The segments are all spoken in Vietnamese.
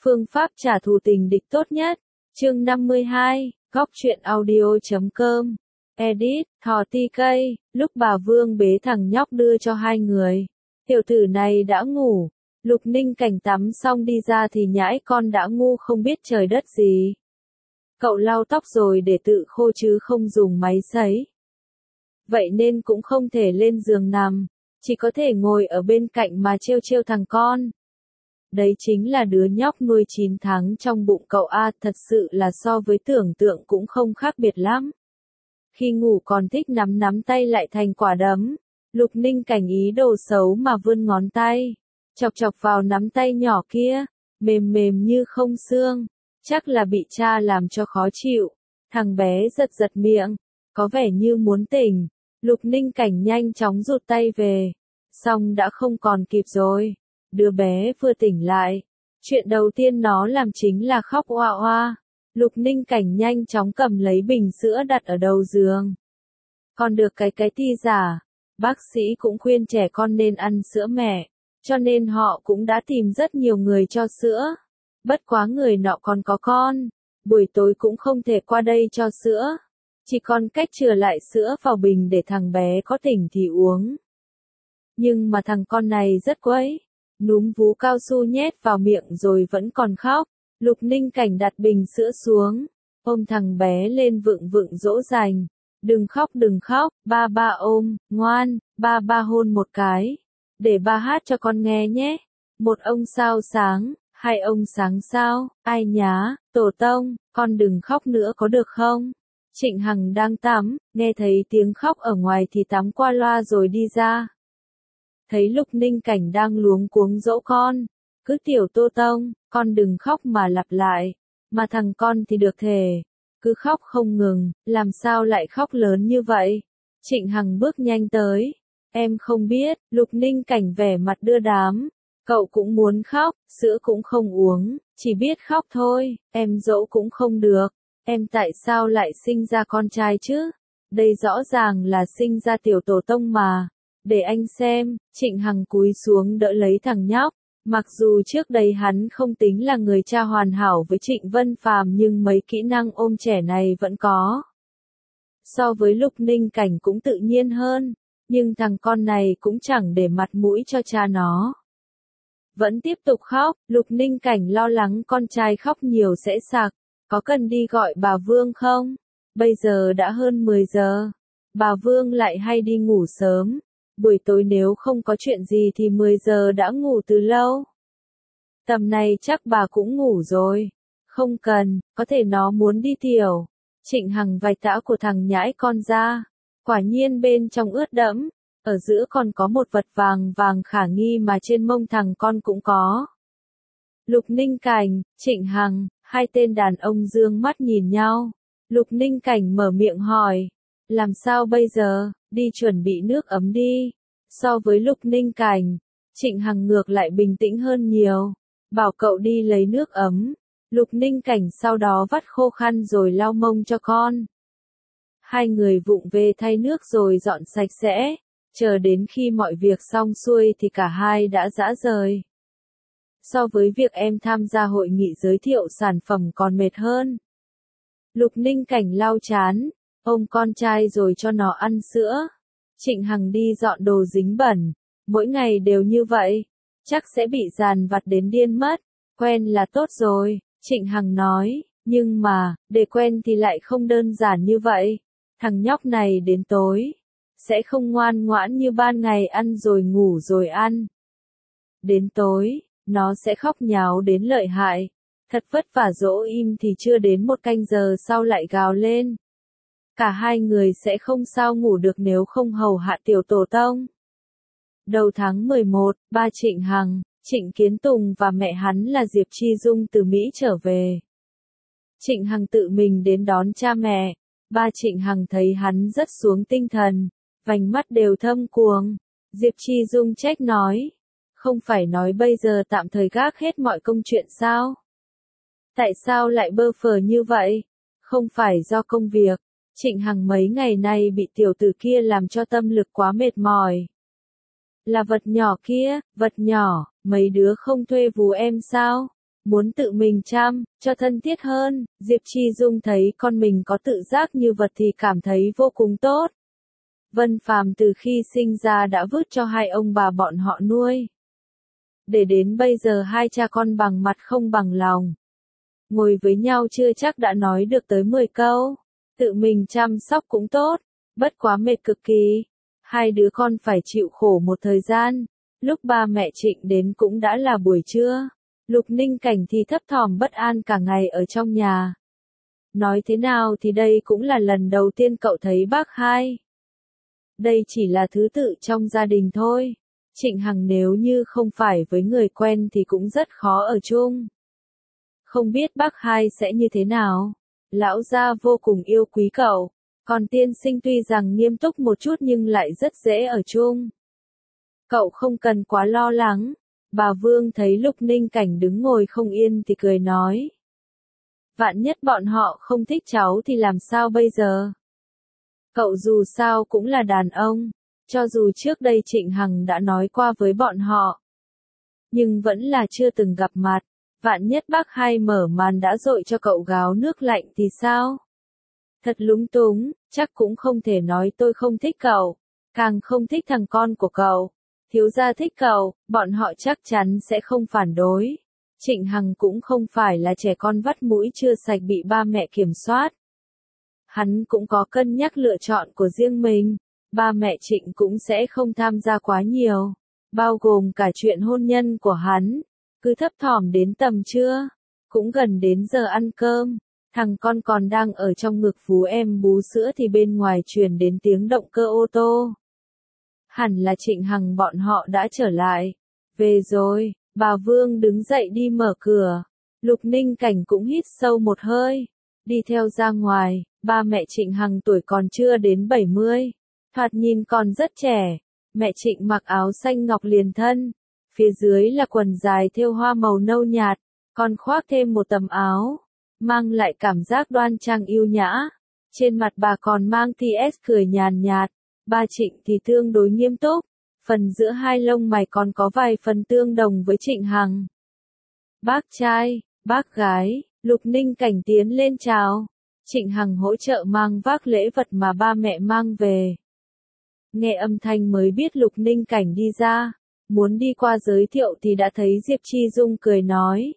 Phương pháp trả thù tình địch tốt nhất. Chương 52, Góc truyện audio.com. Edit, Thò Ti Cây, lúc bà Vương bế thằng nhóc đưa cho hai người. Tiểu tử này đã ngủ. Lục Ninh Cảnh tắm xong đi ra thì nhãi con đã ngu không biết trời đất gì. Cậu lau tóc rồi để tự khô chứ không dùng máy sấy. Vậy nên cũng không thể lên giường nằm, chỉ có thể ngồi ở bên cạnh mà trêu trêu thằng con. Đấy chính là đứa nhóc nuôi 9 tháng trong bụng cậu A, thật sự là so với tưởng tượng cũng không khác biệt lắm. Khi ngủ còn thích nắm tay lại thành quả đấm. Lục Ninh Cảnh ý đồ xấu mà vươn ngón tay, chọc chọc vào nắm tay nhỏ kia, mềm mềm như không xương, chắc là bị cha làm cho khó chịu. Thằng bé giật giật miệng, có vẻ như muốn tỉnh. Lục Ninh Cảnh nhanh chóng rụt tay về, xong đã không còn kịp rồi. Đứa bé vừa tỉnh lại, chuyện đầu tiên nó làm chính là khóc oa oa. Lục Ninh Cảnh nhanh chóng cầm lấy bình sữa đặt ở đầu giường. Còn được cái ti giả, bác sĩ cũng khuyên trẻ con nên ăn sữa mẹ, cho nên họ cũng đã tìm rất nhiều người cho sữa. Bất quá người nọ còn có con, buổi tối cũng không thể qua đây cho sữa. Chỉ còn cách chừa lại sữa vào bình để thằng bé có tỉnh thì uống. Nhưng mà thằng con này rất quấy, núm vú cao su nhét vào miệng rồi vẫn còn khóc. Lục Ninh Cảnh đặt bình sữa xuống, ôm thằng bé lên vựng vựng dỗ dành. Đừng khóc, ba ôm, ngoan, ba hôn một cái. Để ba hát cho con nghe nhé. Một ông sao sáng, hai ông sáng sao, ai nhá, tổ tông, con đừng khóc nữa có được không? Trịnh Hằng đang tắm, nghe thấy tiếng khóc ở ngoài thì tắm qua loa rồi đi ra. Thấy Lục Ninh Cảnh đang luống cuống dỗ con, cứ tiểu Tô Tông, con đừng khóc mà lặp lại, mà thằng con thì được thể, cứ khóc không ngừng, làm sao lại khóc lớn như vậy? Trịnh Hằng bước nhanh tới, em không biết. Lục Ninh Cảnh vẻ mặt đưa đám, cậu cũng muốn khóc, sữa cũng không uống, chỉ biết khóc thôi, em dỗ cũng không được. Em tại sao lại sinh ra con trai chứ? Đây rõ ràng là sinh ra tiểu tổ tông mà. Để anh xem. Trịnh Hằng cúi xuống đỡ lấy thằng nhóc. Mặc dù trước đây hắn không tính là người cha hoàn hảo với Trịnh Vân Phàm nhưng mấy kỹ năng ôm trẻ này vẫn có. So với Lục Ninh Cảnh cũng tự nhiên hơn, nhưng thằng con này cũng chẳng để mặt mũi cho cha nó. Vẫn tiếp tục khóc. Lục Ninh Cảnh lo lắng con trai khóc nhiều sẽ sặc. Có cần đi gọi bà Vương không? Bây giờ đã hơn 10 giờ. Bà Vương lại hay đi ngủ sớm. Buổi tối nếu không có chuyện gì thì 10 giờ đã ngủ từ lâu. Tầm này chắc bà cũng ngủ rồi. Không cần, có thể nó muốn đi tiểu. Trịnh Hằng vạch tã của thằng nhãi con ra. Quả nhiên bên trong ướt đẫm. Ở giữa còn có một vật vàng vàng khả nghi mà trên mông thằng con cũng có. Lục Ninh Cảnh, Trịnh Hằng, hai tên đàn ông dương mắt nhìn nhau. Lục Ninh Cảnh mở miệng hỏi. Làm sao bây giờ? Đi chuẩn bị nước ấm đi. So với Lục Ninh Cảnh, Trịnh Hằng ngược lại bình tĩnh hơn nhiều. Bảo cậu đi lấy nước ấm. Lục Ninh Cảnh sau đó vắt khô khăn rồi lau mông cho con. Hai người vụng về thay nước rồi dọn sạch sẽ. Chờ đến khi mọi việc xong xuôi thì cả hai đã rã rời. So với việc em tham gia hội nghị giới thiệu sản phẩm còn mệt hơn. Lục Ninh Cảnh lau chán, ôm con trai rồi cho nó ăn sữa. Trịnh Hằng đi dọn đồ dính bẩn, mỗi ngày đều như vậy, chắc sẽ bị dàn vặt đến điên mất. Quen là tốt rồi, Trịnh Hằng nói, nhưng mà, để quen thì lại không đơn giản như vậy. Thằng nhóc này đến tối, sẽ không ngoan ngoãn như ban ngày ăn rồi ngủ rồi ăn. Đến tối, nó sẽ khóc nháo đến lợi hại. Thật vất vả dỗ im thì chưa đến một canh giờ sau lại gào lên. Cả hai người sẽ không sao ngủ được nếu không hầu hạ tiểu tổ tông. Đầu tháng 11, ba Trịnh Hằng, Trịnh Kiến Tùng và mẹ hắn là Diệp Chi Dung từ Mỹ trở về. Trịnh Hằng tự mình đến đón cha mẹ. Ba Trịnh Hằng thấy hắn rất xuống tinh thần, vành mắt đều thâm quầng. Diệp Chi Dung trách nói. Không phải nói bây giờ tạm thời gác hết mọi công chuyện sao? Tại sao lại bơ phờ như vậy? Không phải do công việc. Trịnh Hằng mấy ngày nay bị tiểu tử kia làm cho tâm lực quá mệt mỏi. Là vật nhỏ kia, vật nhỏ, mấy đứa không thuê vú em sao? muốn tự mình chăm, cho thân thiết hơn. Diệp Chi Dung thấy con mình có tự giác như vật thì cảm thấy vô cùng tốt. Vân Phàm từ khi sinh ra đã vứt cho hai ông bà bọn họ nuôi. Để đến bây giờ hai cha con bằng mặt không bằng lòng. Ngồi với nhau chưa chắc đã nói được tới 10 câu. Tự mình chăm sóc cũng tốt, bất quá mệt cực kỳ. Hai đứa con phải chịu khổ một thời gian. Lúc ba mẹ Trịnh đến cũng đã là buổi trưa. Lục Ninh Cảnh thì thấp thỏm bất an cả ngày ở trong nhà. Nói thế nào thì đây cũng là lần đầu tiên cậu thấy bác hai. Đây chỉ là thứ tự trong gia đình thôi. Trịnh Hằng nếu như không phải với người quen thì cũng rất khó ở chung. Không biết bác hai sẽ như thế nào. Lão gia vô cùng yêu quý cậu. Còn tiên sinh tuy rằng nghiêm túc một chút nhưng lại rất dễ ở chung. Cậu không cần quá lo lắng. Bà Vương thấy Lục Ninh Cảnh đứng ngồi không yên thì cười nói. Vạn nhất bọn họ không thích cháu thì làm sao bây giờ? Cậu dù sao cũng là đàn ông. Cho dù trước đây Trịnh Hằng đã nói qua với bọn họ. Nhưng vẫn là chưa từng gặp mặt. Vạn nhất bác hai mở màn đã dội cho cậu gáo nước lạnh thì sao? Thật lúng túng, chắc cũng không thể nói tôi không thích cậu. Càng không thích thằng con của cậu. Thiếu gia thích cậu, bọn họ chắc chắn sẽ không phản đối. Trịnh Hằng cũng không phải là trẻ con vắt mũi chưa sạch bị ba mẹ kiểm soát. Hắn cũng có cân nhắc lựa chọn của riêng mình. Ba mẹ Trịnh cũng sẽ không tham gia quá nhiều. Bao gồm cả chuyện hôn nhân của hắn. Cứ thấp thỏm đến tầm trưa. Cũng gần đến giờ ăn cơm. Thằng con còn đang ở trong ngực vú em bú sữa thì bên ngoài truyền đến tiếng động cơ ô tô. Hẳn là Trịnh Hằng bọn họ đã trở lại. Về rồi, bà Vương đứng dậy đi mở cửa. Lục Ninh Cảnh cũng hít sâu một hơi. Đi theo ra ngoài, ba mẹ Trịnh Hằng tuổi còn chưa đến 70. Thoạt nhìn còn rất trẻ. Mẹ Trịnh mặc áo xanh ngọc liền thân. Phía dưới là quần dài thêu hoa màu nâu nhạt. Còn khoác thêm một tấm áo. Mang lại cảm giác đoan trang yêu nhã. Trên mặt bà còn mang ts cười nhàn nhạt. Ba Trịnh thì tương đối nghiêm túc. Phần giữa hai lông mày còn có vài phần tương đồng với Trịnh Hằng. Bác trai, bác gái, Lục Ninh Cảnh tiến lên chào. Trịnh Hằng hỗ trợ mang vác lễ vật mà ba mẹ mang về. Nghe âm thanh mới biết Lục Ninh Cảnh đi ra. Muốn đi qua giới thiệu thì đã thấy Diệp Chi Dung cười nói.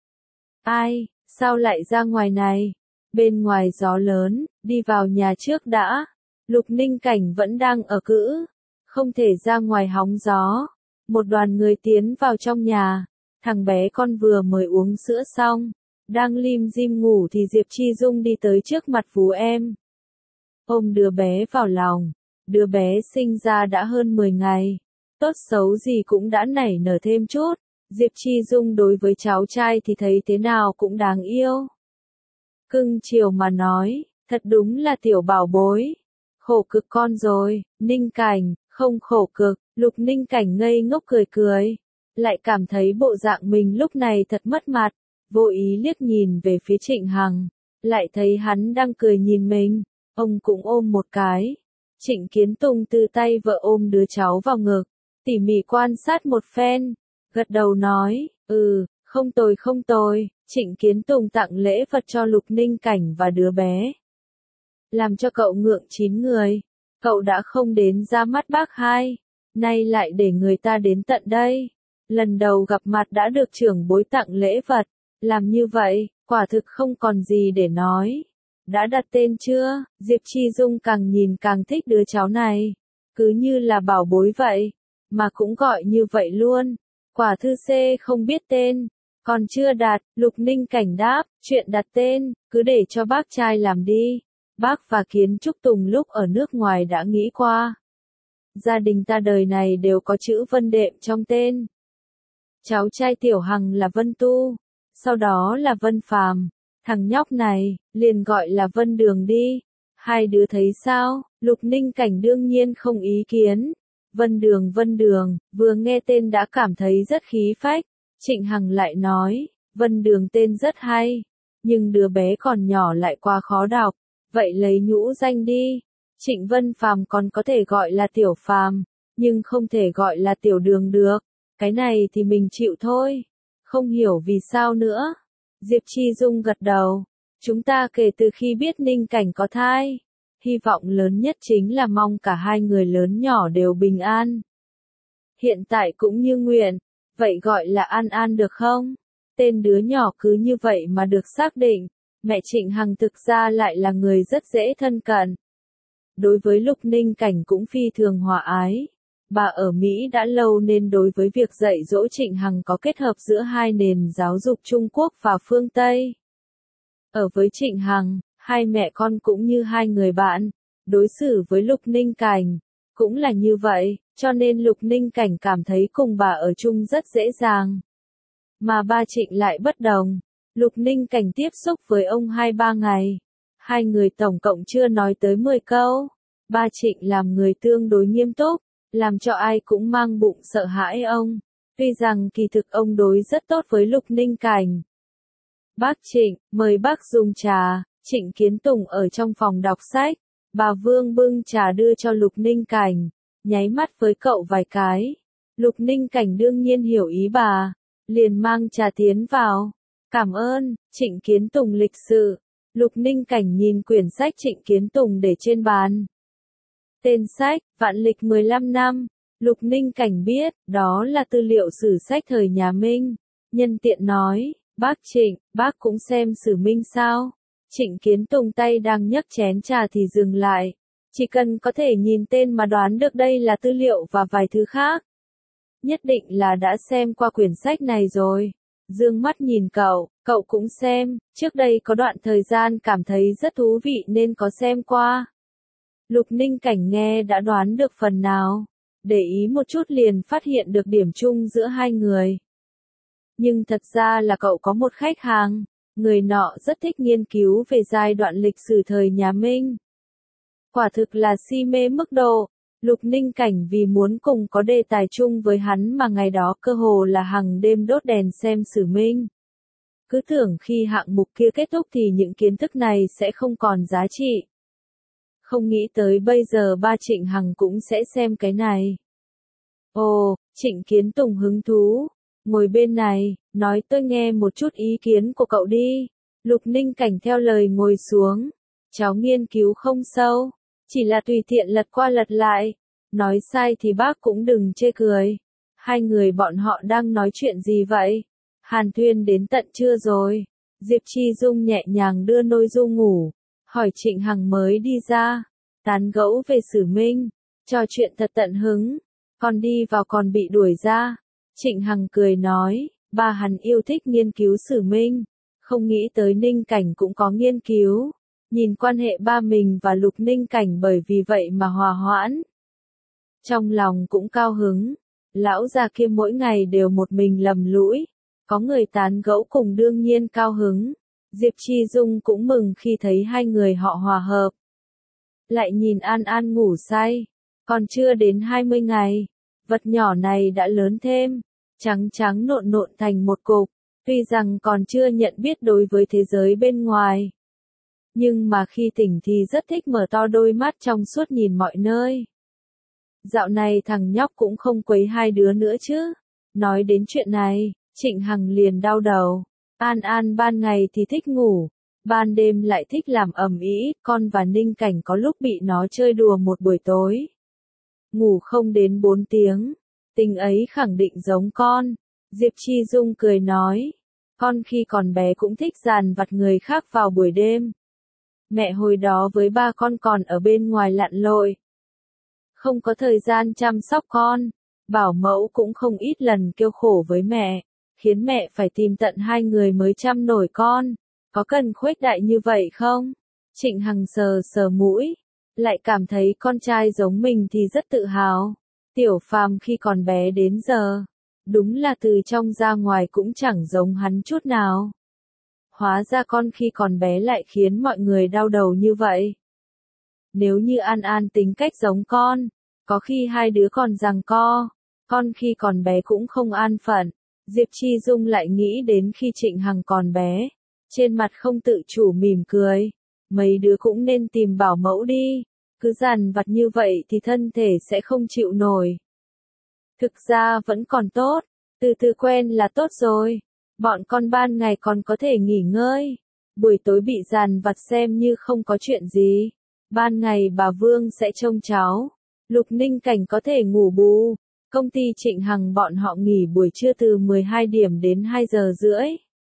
Ai, sao lại ra ngoài này? Bên ngoài gió lớn, đi vào nhà trước đã. Lục Ninh Cảnh vẫn đang ở cữ. Không thể ra ngoài hóng gió. Một đoàn người tiến vào trong nhà. Thằng bé con vừa mới uống sữa xong. Đang lim dim ngủ thì Diệp Chi Dung đi tới trước mặt vú em. Ôm đứa bé vào lòng. Đứa bé sinh ra đã hơn 10 ngày. Tốt xấu gì cũng đã nảy nở thêm chút. Diệp Chi Dung đối với cháu trai thì thấy thế nào cũng đáng yêu. Cưng chiều mà nói, thật đúng là tiểu bảo bối. Khổ cực con rồi, Ninh Cảnh, không khổ cực. Lục Ninh Cảnh ngây ngốc cười cười. Lại cảm thấy bộ dạng mình lúc này thật mất mặt. Vô ý liếc nhìn về phía Trịnh Hằng. Lại thấy hắn đang cười nhìn mình. Ông cũng ôm một cái. Trịnh Kiến Tùng từ tay vợ ôm đứa cháu vào ngực. Tỉ mỉ quan sát một phen. Gật đầu nói, không tồi không tồi. Trịnh Kiến Tùng tặng lễ vật cho Lục Ninh Cảnh và đứa bé. Làm cho cậu ngượng 9 người. Cậu đã không đến ra mắt bác hai. Nay lại để người ta đến tận đây. Lần đầu gặp mặt đã được trưởng bối tặng lễ vật. Làm như vậy, quả thực không còn gì để nói. Đã đặt tên chưa? Diệp Chi Dung càng nhìn càng thích đứa cháu này. Cứ như là bảo bối vậy. Mà cũng gọi như vậy luôn. Quả thư C không biết tên. Còn chưa đặt, Lục Ninh Cảnh đáp, chuyện đặt tên, cứ để cho bác trai làm đi. Bác và Kiến Trúc Tùng lúc ở nước ngoài đã nghĩ qua. Gia đình ta đời này đều có chữ Vân Đệm trong tên. Cháu trai Tiểu Hằng là Vân Tu, sau đó là Vân Phàm. Thằng nhóc này, liền gọi là Vân Đường đi. Hai đứa thấy sao? Lục Ninh Cảnh đương nhiên không ý kiến. Vân Đường, vừa nghe tên đã cảm thấy rất khí phách. Trịnh Hằng lại nói, Vân Đường tên rất hay, nhưng đứa bé còn nhỏ lại quá khó đọc, vậy lấy nhũ danh đi. Trịnh Vân Phàm còn có thể gọi là Tiểu Phàm, nhưng không thể gọi là Tiểu Đường được, cái này thì mình chịu thôi. Không hiểu vì sao nữa. Diệp Chi Dung gật đầu. Chúng ta kể từ khi biết Ninh Cảnh có thai, hy vọng lớn nhất chính là mong cả hai người lớn nhỏ đều bình an. Hiện tại cũng như nguyện, vậy gọi là An An được không? Tên đứa nhỏ cứ như vậy mà được xác định, mẹ Trịnh Hằng thực ra lại là người rất dễ thân cận. Đối với Lục Ninh Cảnh cũng phi thường hòa ái. Bà ở Mỹ đã lâu nên đối với việc dạy dỗ Trịnh Hằng có kết hợp giữa hai nền giáo dục Trung Quốc và phương Tây. Ở với Trịnh Hằng, hai mẹ con cũng như hai người bạn, đối xử với Lục Ninh Cảnh cũng là như vậy, cho nên Lục Ninh Cảnh cảm thấy cùng bà ở chung rất dễ dàng. Mà ba Trịnh lại bất đồng. Lục Ninh Cảnh tiếp xúc với ông 2-3 ngày. Hai người tổng cộng chưa nói tới 10 câu. Ba Trịnh làm người tương đối nghiêm túc, làm cho ai cũng mang bụng sợ hãi ông. Tuy rằng kỳ thực ông đối rất tốt với Lục Ninh Cảnh. Bác Trịnh, mời bác dùng trà. Trịnh Kiến Tùng ở trong phòng đọc sách. Bà Vương bưng trà đưa cho Lục Ninh Cảnh, nháy mắt với cậu vài cái. Lục Ninh Cảnh đương nhiên hiểu ý bà, liền mang trà tiến vào. Cảm ơn, Trịnh Kiến Tùng lịch sự. Lục Ninh Cảnh nhìn quyển sách Trịnh Kiến Tùng để trên bàn. Tên sách, Vạn lịch 15 năm. Lục Ninh Cảnh biết, đó là tư liệu sử sách thời nhà Minh. Nhân tiện nói, bác Trịnh, bác cũng xem sử Minh sao? Trịnh Kiến Tùng tay đang nhấc chén trà thì dừng lại. Chỉ cần có thể nhìn tên mà đoán được đây là tư liệu và vài thứ khác. Nhất định là đã xem qua quyển sách này rồi. Dương mắt nhìn cậu cũng xem, trước đây có đoạn thời gian cảm thấy rất thú vị nên có xem qua. Lục Ninh Cảnh nghe đã đoán được phần nào, để ý một chút liền phát hiện được điểm chung giữa hai người. Nhưng thật ra là cậu có một khách hàng, người nọ rất thích nghiên cứu về giai đoạn lịch sử thời nhà Minh. Quả thực là si mê mức độ. Lục Ninh Cảnh vì muốn cùng có đề tài chung với hắn mà ngày đó cơ hồ là hàng đêm đốt đèn xem sử Minh. Cứ tưởng khi hạng mục kia kết thúc thì những kiến thức này sẽ không còn giá trị. Không nghĩ tới bây giờ ba Trịnh Hằng cũng sẽ xem cái này. Ồ, Trịnh Kiến Tùng hứng thú. Ngồi bên này, nói tôi nghe một chút ý kiến của cậu đi. Lục Ninh Cảnh theo lời ngồi xuống. Cháu nghiên cứu không sâu, chỉ là tùy tiện lật qua lật lại. Nói sai thì bác cũng đừng chê cười. Hai người bọn họ đang nói chuyện gì vậy? Hàn Thuyên đến tận trưa rồi. Diệp Chi Dung nhẹ nhàng đưa Nôi Du ngủ. Hỏi Trịnh Hằng mới đi ra. Tán gẫu về sử Minh. Trò chuyện thật tận hứng. Còn đi vào còn bị đuổi ra. Trịnh Hằng cười nói. Ba hắn yêu thích nghiên cứu sử Minh. Không nghĩ tới Ninh Cảnh cũng có nghiên cứu. Nhìn quan hệ ba mình và Lục Ninh Cảnh bởi vì vậy mà hòa hoãn. Trong lòng cũng cao hứng. Lão già kia mỗi ngày đều một mình lầm lũi. Có người tán gẫu cùng đương nhiên cao hứng. Diệp Chi Dung cũng mừng khi thấy hai người họ hòa hợp. Lại nhìn An An ngủ say. Còn chưa đến 20 ngày. Vật nhỏ này đã lớn thêm. Trắng trắng nộn nộn thành một cục. Tuy rằng còn chưa nhận biết đối với thế giới bên ngoài. Nhưng mà khi tỉnh thì rất thích mở to đôi mắt trong suốt nhìn mọi nơi. Dạo này thằng nhóc cũng không quấy hai đứa nữa chứ. Nói đến chuyện này, Trịnh Hằng liền đau đầu. An An ban ngày thì thích ngủ, ban đêm lại thích làm ầm ĩ, con và Ninh Cảnh có lúc bị nó chơi đùa một buổi tối. Ngủ không đến 4 tiếng, tình ấy khẳng định giống con. Diệp Chi Dung cười nói, con khi còn bé cũng thích dàn vặt người khác vào buổi đêm. Mẹ hồi đó với ba con còn ở bên ngoài lặn lội. Không có thời gian chăm sóc con, bảo mẫu cũng không ít lần kêu khổ với mẹ, khiến mẹ phải tìm tận 2 người mới chăm nổi con. Có cần khuếch đại như vậy không? Trịnh Hằng sờ sờ mũi, lại cảm thấy con trai giống mình thì rất tự hào. Tiểu Phàm khi còn bé đến giờ, đúng là từ trong ra ngoài cũng chẳng giống hắn chút nào. Hóa ra con khi còn bé lại khiến mọi người đau đầu như vậy. Nếu như An An tính cách giống con, có khi hai đứa còn giằng co, con khi còn bé cũng không an phận. Diệp Chi Dung lại nghĩ đến khi Trịnh Hằng còn bé, trên mặt không tự chủ mỉm cười. Mấy đứa cũng nên tìm bảo mẫu đi, cứ dằn vặt như vậy thì thân thể sẽ không chịu nổi. Thực ra vẫn còn tốt, từ từ quen là tốt rồi. Bọn con ban ngày còn có thể nghỉ ngơi, buổi tối bị dàn vặt xem như không có chuyện gì. Ban ngày bà Vương sẽ trông cháu. Lục Ninh Cảnh có thể ngủ bù. Công ty Trịnh Hằng bọn họ nghỉ buổi trưa từ 12 điểm đến 2 giờ rưỡi.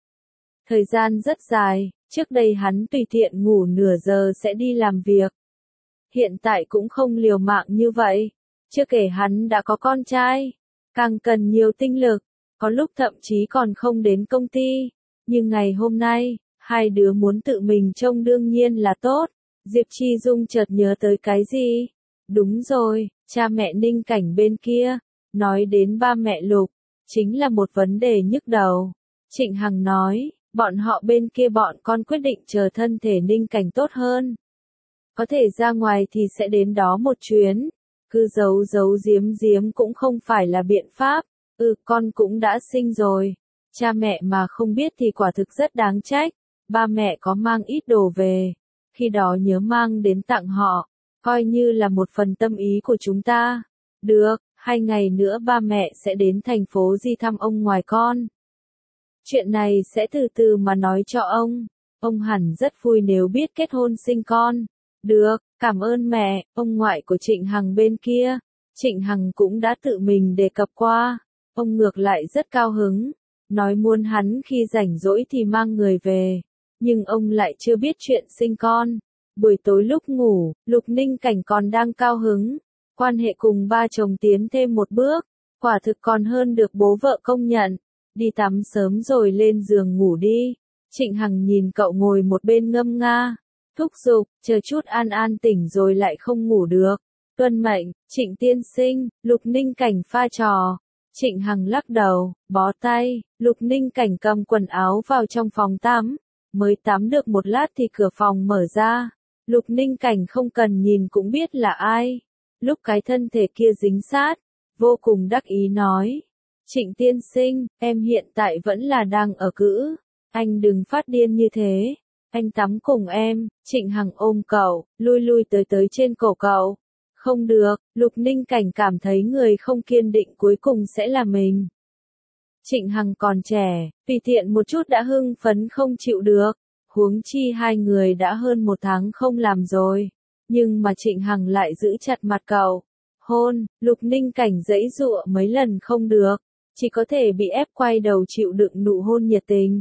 Thời gian rất dài, trước đây hắn tùy tiện ngủ nửa giờ sẽ đi làm việc. Hiện tại cũng không liều mạng như vậy. Chưa kể hắn đã có con trai, càng cần nhiều tinh lực, có lúc thậm chí còn không đến công ty. Nhưng ngày hôm nay, hai đứa muốn tự mình trông đương nhiên là tốt. Diệp Chi Dung chợt nhớ tới cái gì? Đúng rồi, cha mẹ Ninh Cảnh bên kia, nói đến ba mẹ Lục, chính là một vấn đề nhức đầu. Trịnh Hằng nói, bọn họ bên kia bọn con quyết định chờ thân thể Ninh Cảnh tốt hơn. Có thể ra ngoài thì sẽ đến đó một chuyến, cứ giấu giấu giếm giếm cũng không phải là biện pháp. Con cũng đã sinh rồi, cha mẹ mà không biết thì quả thực rất đáng trách. Ba mẹ có mang ít đồ về, khi đó nhớ mang đến tặng họ, coi như là một phần tâm ý của chúng ta. Được, 2 ngày nữa ba mẹ sẽ đến thành phố Di thăm ông ngoại con. Chuyện này sẽ từ từ mà nói cho ông hẳn rất vui nếu biết kết hôn sinh con. Được, cảm ơn mẹ. Ông ngoại của Trịnh Hằng bên kia, Trịnh Hằng cũng đã tự mình đề cập qua. Ông ngược lại rất cao hứng, nói muốn hắn khi rảnh rỗi thì mang người về. Nhưng ông lại chưa biết chuyện sinh con. Buổi tối lúc ngủ, Lục Ninh Cảnh còn đang cao hứng. Quan hệ cùng ba chồng tiến thêm một bước, quả thực còn hơn được bố vợ công nhận. Đi tắm sớm rồi lên giường ngủ đi. Trịnh Hằng nhìn cậu ngồi một bên ngâm nga, thúc giục, chờ chút An An tỉnh rồi lại không ngủ được. Tuân mệnh, Trịnh tiên sinh. Lục Ninh Cảnh pha trò. Trịnh Hằng lắc đầu, bó tay. Lục Ninh Cảnh cầm quần áo vào trong phòng tắm. Mới tắm được một lát thì cửa phòng mở ra. Lục Ninh Cảnh không cần nhìn cũng biết là ai. Lúc cái thân thể kia dính sát, vô cùng đắc ý nói. Trịnh tiên sinh, em hiện tại vẫn là đang ở cữ. Anh đừng phát điên như thế. Anh tắm cùng em. Trịnh Hằng ôm cậu, lui lui tới trên cổ cậu. Không được, Lục Ninh Cảnh cảm thấy người không kiên định cuối cùng sẽ là mình. Trịnh Hằng còn trẻ, tùy tiện một chút đã hưng phấn không chịu được. Huống chi hai người đã hơn 1 tháng không làm rồi. Nhưng mà Trịnh Hằng lại giữ chặt mặt cậu. Hôn, Lục Ninh Cảnh giãy giụa mấy lần không được. Chỉ có thể bị ép quay đầu chịu đựng nụ hôn nhiệt tình.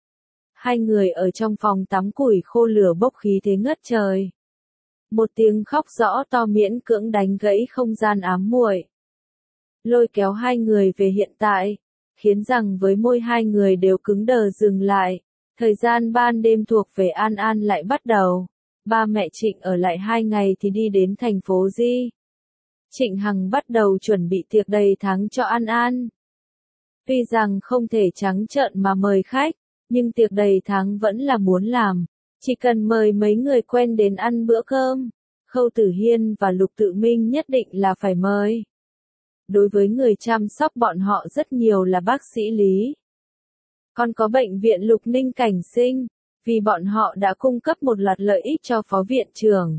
Hai người ở trong phòng tắm củi khô lửa bốc khí thế ngất trời. Một tiếng khóc rõ to miễn cưỡng đánh gãy không gian ám muội. Lôi kéo hai người về hiện tại, khiến rằng với môi hai người đều cứng đờ dừng lại. Thời gian ban đêm thuộc về An An lại bắt đầu. Ba mẹ Trịnh ở lại 2 ngày thì đi đến thành phố Di. Trịnh Hằng bắt đầu chuẩn bị tiệc đầy tháng cho An An. Tuy rằng không thể trắng trợn mà mời khách, nhưng tiệc đầy tháng vẫn là muốn làm. Chỉ cần mời mấy người quen đến ăn bữa cơm, Khâu Tử Hiên và Lục Tự Minh nhất định là phải mời. Đối với người chăm sóc bọn họ rất nhiều là bác sĩ Lý. Còn có bệnh viện Lục Ninh Cảnh sinh, vì bọn họ đã cung cấp một loạt lợi ích cho phó viện trưởng.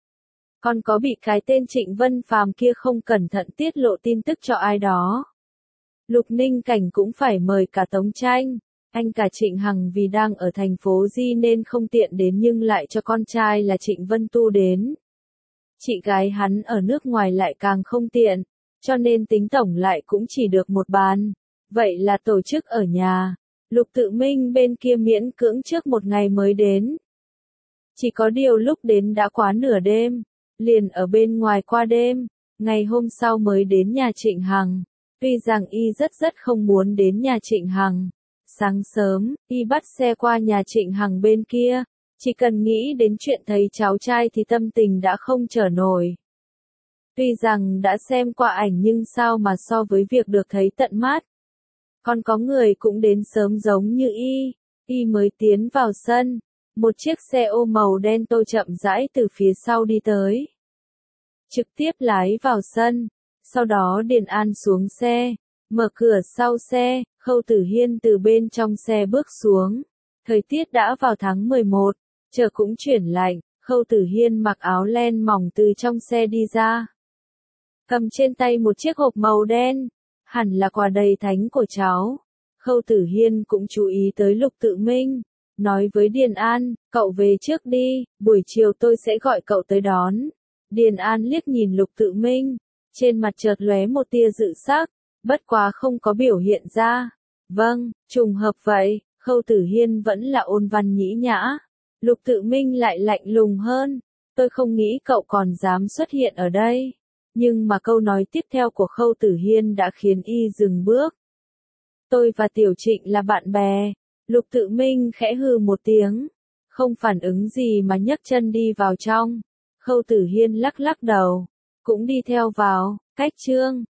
Còn có bị cái tên Trịnh Vân Phàm kia không cẩn thận tiết lộ tin tức cho ai đó. Lục Ninh Cảnh cũng phải mời cả Tống Tranh. Anh cả Trịnh Hằng vì đang ở thành phố Di nên không tiện đến nhưng lại cho con trai là Trịnh Vân Tu đến. Chị gái hắn ở nước ngoài lại càng không tiện, cho nên tính tổng lại cũng chỉ được một bàn. Vậy là tổ chức ở nhà. Lục Tự Minh bên kia miễn cưỡng trước 1 ngày mới đến. Chỉ có điều lúc đến đã quá nửa đêm, liền ở bên ngoài qua đêm, ngày hôm sau mới đến nhà Trịnh Hằng. Tuy rằng y rất không muốn đến nhà Trịnh Hằng. Sáng sớm, y bắt xe qua nhà Trịnh Hằng bên kia, chỉ cần nghĩ đến chuyện thấy cháu trai thì tâm tình đã không chở nổi. Tuy rằng đã xem qua ảnh nhưng sao mà so với việc được thấy tận mắt. Còn có người cũng đến sớm giống như y mới tiến vào sân, một chiếc xe ô màu đen tô chậm rãi từ phía sau đi tới. Trực tiếp lái vào sân, sau đó Điền An xuống xe, mở cửa sau xe, Khâu Tử Hiên từ bên trong xe bước xuống. Thời tiết đã vào tháng 11, trời cũng chuyển lạnh, Khâu Tử Hiên mặc áo len mỏng từ trong xe đi ra. Cầm trên tay một chiếc hộp màu đen, hẳn là quà đầy thánh của cháu. Khâu Tử Hiên cũng chú ý tới Lục Tự Minh, nói với Điền An, cậu về trước đi, buổi chiều tôi sẽ gọi cậu tới đón. Điền An liếc nhìn Lục Tự Minh, trên mặt chợt lóe một tia dự sắc, bất quá không có biểu hiện ra. Vâng, trùng hợp vậy, Khâu Tử Hiên vẫn là ôn văn nhĩ nhã. Lục Tự Minh lại lạnh lùng hơn, tôi không nghĩ cậu còn dám xuất hiện ở đây. Nhưng mà câu nói tiếp theo của Khâu Tử Hiên đã khiến y dừng bước. Tôi và Tiểu Trịnh là bạn bè. Lục Tự Minh khẽ hừ một tiếng, không phản ứng gì mà nhấc chân đi vào trong. Khâu Tử Hiên lắc lắc đầu, cũng đi theo vào. Cách chương